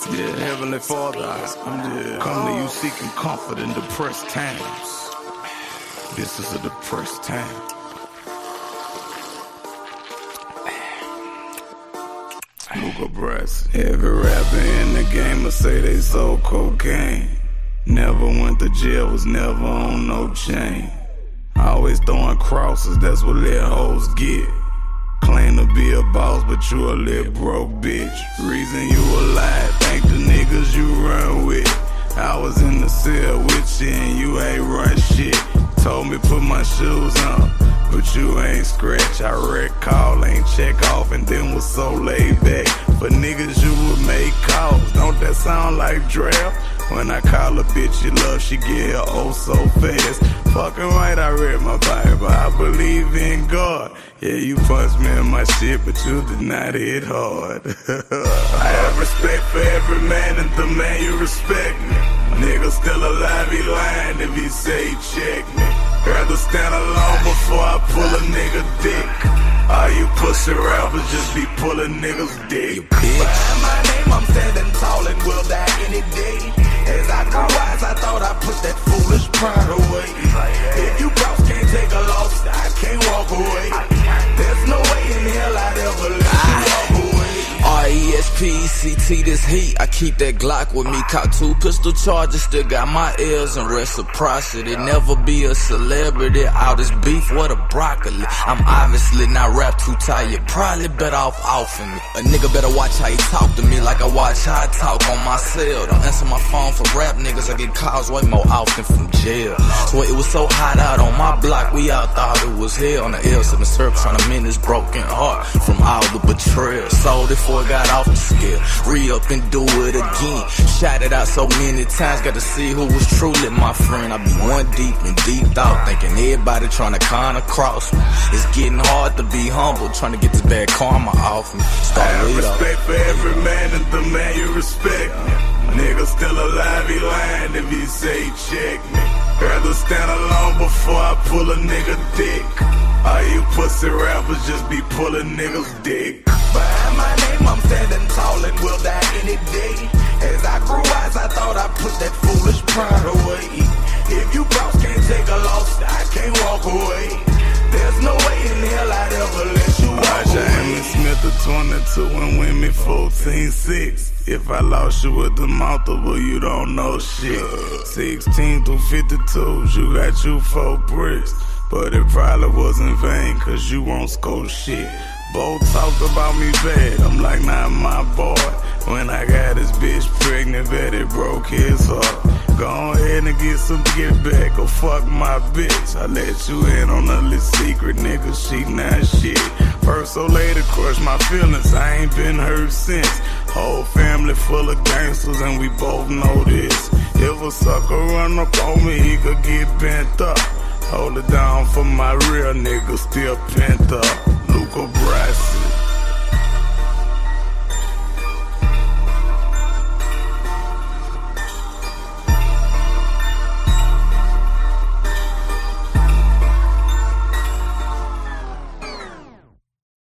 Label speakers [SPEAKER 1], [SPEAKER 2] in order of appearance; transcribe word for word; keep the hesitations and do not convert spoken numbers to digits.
[SPEAKER 1] Yeah, Heavenly Father, I come to you seeking comfort in depressed times. This is a depressed time. Luca Brasi. Every rapper in the game will say they sold cocaine. Never went to jail, was never on no chain. Always throwing crosses, that's what little hoes get. Claim to be a boss, but you a little broke bitch. Reason you alive, thank the niggas you run with. I was in the cell with you and you ain't run shit. Told me put my shoes on, but you ain't scratch. I recall, ain't check off, and then was so laid back. For niggas you would make calls, don't that sound like draft? When I call a bitch you love, she get her oh so fast. Fucking right, I read my Bible, I believe in God. Yeah, you punched me in my shit, but you did not hit hard. I have respect for every man, and the man you respect me. Nigga still alive, he lying if he say he check me. Rather stand alone before I pull a nigga dick. All you pussy rappers just be pulling niggas dick.
[SPEAKER 2] Behind my name, I'm standing tall and will die any day. As I grew wise, I thought I put that foolish pride away. If you cross, can't take a loss, I can't walk away. There's no way in hell I'd ever let you walk away.
[SPEAKER 3] R E S P E C T, this heat, I keep that Glock with me. Caught two pistol charges, still got my L's and reciprocity. Never be a celebrity, all this beef, what a broccoli. I'm obviously not rap too tired, probably better off offing me. A nigga better watch how he talk to me like I watch how I talk on my cell. Don't answer my phone for rap niggas, I get calls way more often from jail. So it was so hot out on my block, we all thought it was hell. On the L seven syrup, trying to mend this broken heart from all the betrayal. Sold it before I got off the scale, re-up and do it again. Shot it out so many times, got to see who was truly my friend. I be one deep in deep thought, thinking everybody trying to kinda cross me. It's getting hard to be humble, trying to get this bad karma off me. Start
[SPEAKER 1] I have respect for every man, and the man you respect me. Nigga still alive, he lying if he say he check me. Rather stand alone before I pull a nigga dick. All you pussy rappers just be pulling niggas dick.
[SPEAKER 2] Behind my name, I'm standing tall and will die any day. As I grew wise, I thought I put that foolish pride away. If you cross, can't take a loss, I can't walk away. There's no way in hell I'd ever let you walk away.
[SPEAKER 1] James Smith of twenty-two and win me fourteen six. If I lost you with the multiple, you don't know shit. sixteen through fifty-twos, you got you four bricks. But it probably wasn't vain, cause you won't score shit. Both talked about me bad, I'm like, not my boy. When I got this bitch pregnant, bet it broke his heart. Go ahead and get some get back, or fuck my bitch. I let you in on a little secret, nigga, she not shit. First old lady crushed my feelings, I ain't been hurt since. Whole family full of gangsters and we both know this. If a sucker run up on me, he could get bent up. Hold it down for my real nigga, still pent up. Luca Brasi.